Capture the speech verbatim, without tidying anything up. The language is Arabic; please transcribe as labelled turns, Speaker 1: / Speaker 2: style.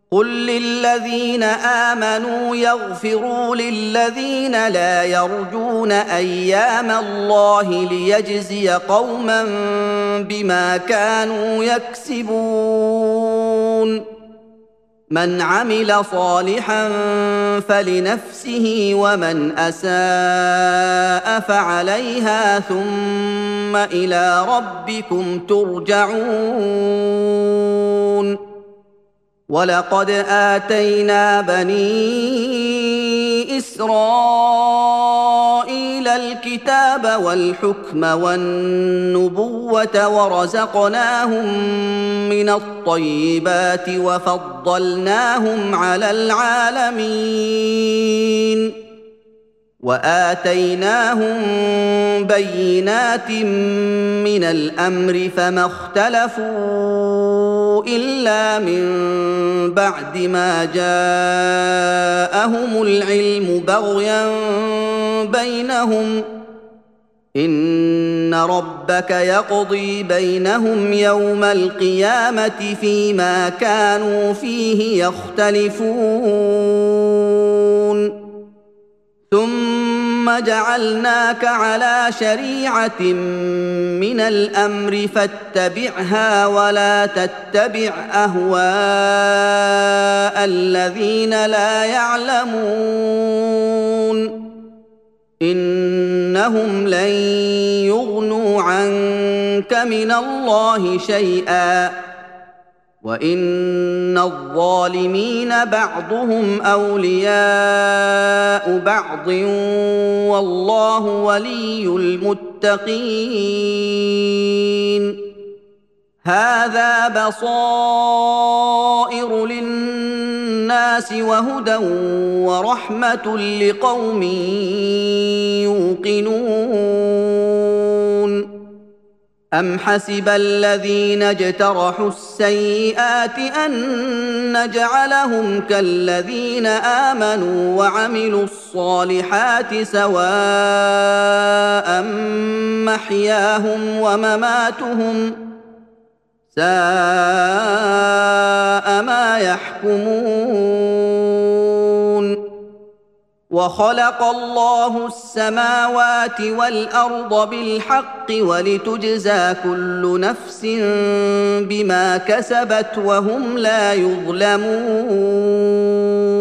Speaker 1: قل للذين آمنوا يغفروا للذين لا يرجون أيام الله ليجزي قوما بما كانوا يكسبون من عمل صالحا فلنفسه ومن أساء فعليها ثم إلى ربكم ترجعون ولقد آتينا بني إسرائيل الكتاب والحكم والنبوة ورزقناهم من الطيبات وفضلناهم على العالمين وآتيناهم بينات من الأمر فما اختلفوا إلا من بعد ما جاءهم العلم بغيا بينهم إن ربك يقضي بينهم يوم القيامة فيما كانوا فيه يختلفون ثم جعلناك على شريعة من الأمر فاتبعها ولا تتبع أهواء الذين لا يعلمون إنهم لن يغنوا عنك من الله شيئا وإن الظالمين بعضهم أولياء بعض والله ولي المتقين هذا بصائر للناس وهدى ورحمة لقوم يوقنون أم حسب الذين اجترحوا السيئات أن نجعلهم كالذين آمنوا وعملوا الصالحات سواء محياهم ومماتهم ساء ما يحكمون وخلق الله السماوات والأرض بالحق ولتجزى كل نفس بما كسبت وهم لا يظلمون